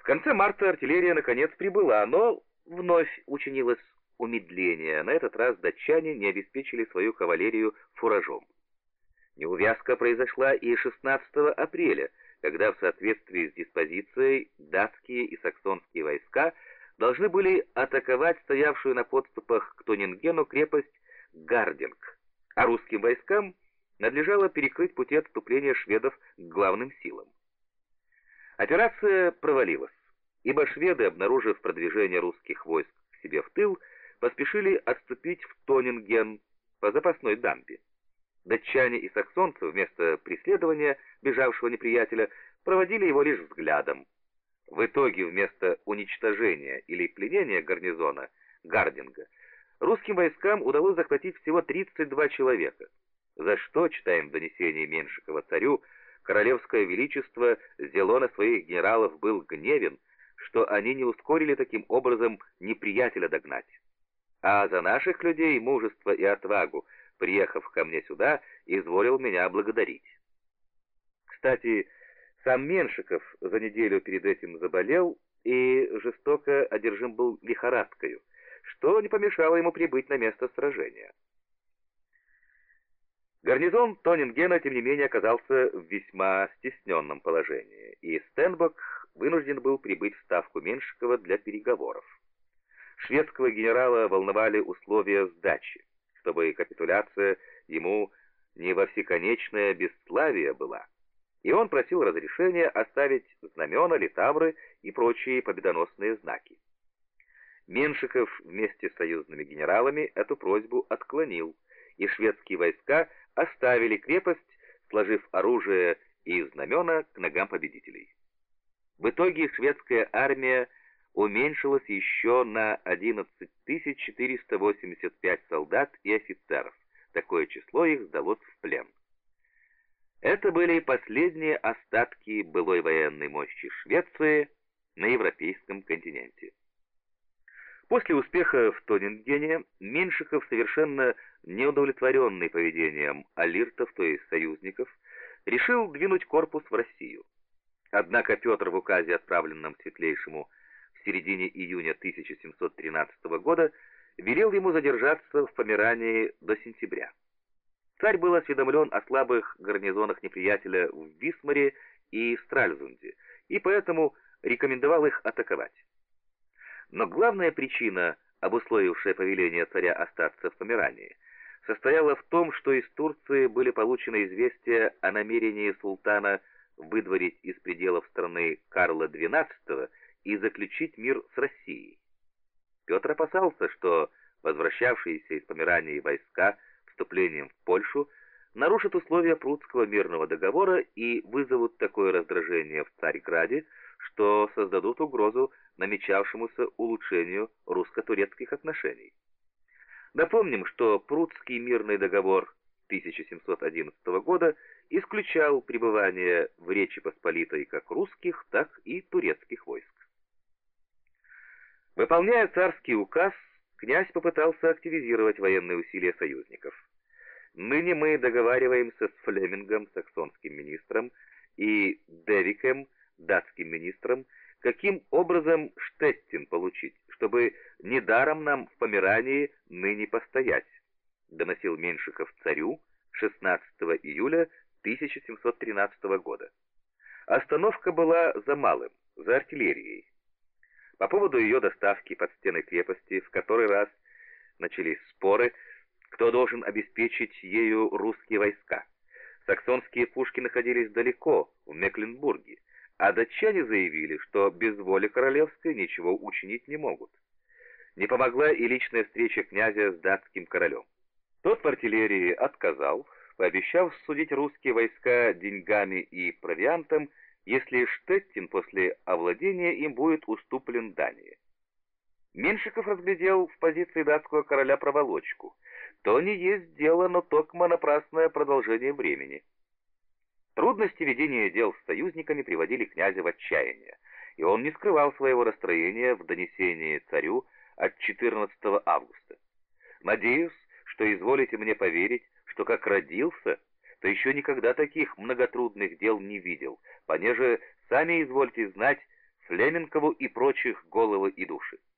конце марта артиллерия наконец прибыла, но вновь учинилось умедление. На этот раз датчане не обеспечили свою кавалерию фуражом. Неувязка произошла и 16 апреля, когда в соответствии с диспозицией датские и саксонские войска должны были атаковать стоявшую на подступах к Тонингену крепость Гардинг, а русским войскам надлежало перекрыть пути отступления шведов к главным силам. Операция провалилась, ибо шведы, обнаружив продвижение русских войск к себе в тыл, поспешили отступить в Тонинген по запасной дамбе. Датчане и саксонцы вместо преследования бежавшего неприятеля проводили его лишь взглядом. В итоге вместо уничтожения или пленения гарнизона Гардинга русским войскам удалось захватить всего 32 человека, за что, читаем в донесении Меншикова царю, королевское величество взяло на своих генералов был гневен, что они не ускорили таким образом неприятеля догнать. А за наших людей мужество и отвагу, приехав ко мне сюда, изволил меня благодарить. Кстати, сам Меншиков за неделю перед этим заболел и жестоко одержим был лихорадкою, что не помешало ему прибыть на место сражения. Гарнизон Тонингена, тем не менее, оказался в весьма стесненном положении, и Стенбок вынужден был прибыть в ставку Меншикова для переговоров. Шведского генерала волновали условия сдачи, чтобы капитуляция ему не во всеконечное бесславие была, и он просил разрешения оставить знамена, литавры и прочие победоносные знаки. Меншиков вместе с союзными генералами эту просьбу отклонил, и шведские войска оставили крепость, сложив оружие и знамена к ногам победителей. В итоге шведская армия уменьшилась еще на 11 485 солдат и офицеров. Такое число их сдалось в плен. Это были последние остатки былой военной мощи Швеции на европейском континенте. После успеха в Тонингене Меншиков, совершенно неудовлетворенный поведением алиртов, то есть союзников, решил двинуть корпус в Россию. Однако Петр в указе, отправленном Светлейшему в середине июня 1713 года, велел ему задержаться в Померании до сентября. Царь был осведомлен о слабых гарнизонах неприятеля в Висмаре и Стральзунде, и поэтому рекомендовал их атаковать. Но главная причина, обусловившая повеление царя остаться в Померании, состояла в том, что из Турции были получены известия о намерении султана выдворить из пределов страны Карла XII и заключить мир с Россией. Петр опасался, что возвращавшиеся из Померании войска вступлением в Польшу нарушат условия Прудского мирного договора и вызовут такое раздражение в Царьграде, что создадут угрозу намечавшемуся улучшению русско-турецких отношений. Напомним, что Прудский мирный договор 1711 года исключал пребывание в Речи Посполитой как русских, так и турецких войск. Выполняя царский указ, князь попытался активизировать военные усилия союзников. Ныне мы договариваемся с Флемингом, саксонским министром, и Девиком, датским министром, каким образом Штеттин получить, чтобы недаром нам в Померании ныне постоять, доносил Меншиков царю 16 июля 1713 года. Остановка была за малым, за артиллерией. По поводу ее доставки под стены крепости в который раз начались споры, кто должен обеспечить ею русские войска. Саксонские пушки находились далеко, в Мекленбурге, а датчане заявили, что без воли королевской ничего учинить не могут. Не помогла и личная встреча князя с датским королем. Тот в артиллерии отказал, пообещав судить русские войска деньгами и провиантом, если Штеттин после овладения им будет уступлен Дании. Меншиков разглядел в позиции датского короля проволочку. То не есть дело, но токмо напрасное продолжение времени. Трудности ведения дел с союзниками приводили князя в отчаяние, и он не скрывал своего расстроения в донесении царю от 14 августа. «Надеюсь, что изволите мне поверить, что как родился, то еще никогда таких многотрудных дел не видел, понеже сами извольте знать, Флеменкову и прочих головы и души.